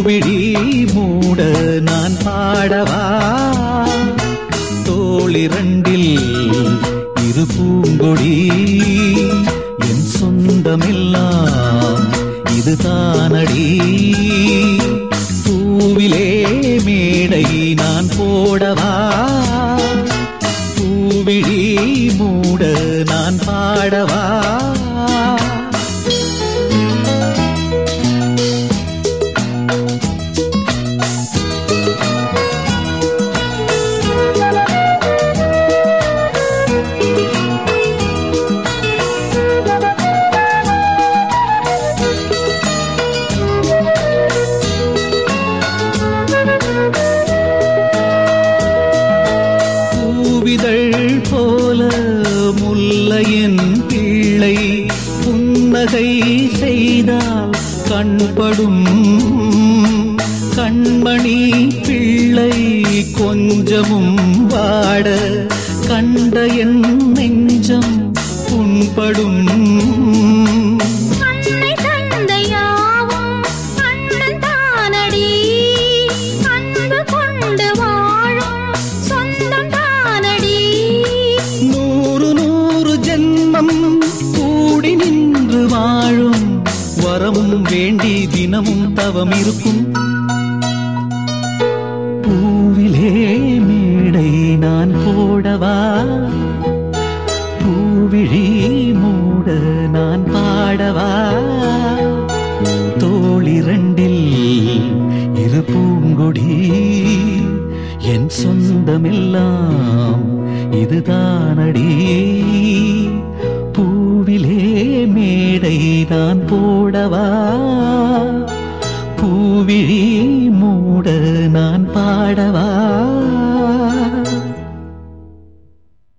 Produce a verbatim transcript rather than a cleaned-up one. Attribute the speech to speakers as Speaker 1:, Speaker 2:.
Speaker 1: பூவிழி மூட நான் பாடவா தோளிரண்டில் இரு பூங்கொடி என் சொந்தமெல்லாம் இது தானடி பூவிலே மேடை நான் போடவா பூவிழி மூட நான் பாடவா போல முல்லையின் பிள்ளை புன்னகை செய்தால் கண்படும் கண்மணி பிள்ளை கொஞ்சமும் வாட கண்ட என் நெஞ்சம் புண்படும் கூடி நின்று வாழும் வரமும் வேண்டி தினமும் தவம் இருக்கும் பூவிலே மேடை நான் போடவா பூவிழி மூட நான் பாடவா தோளிரண்டில் இரு பூங்கொடி என் சொந்தமெல்லாம் இதுதானடி பூவிலே மேடை நான் போடவா பூவிழி மூட நான் பாடவா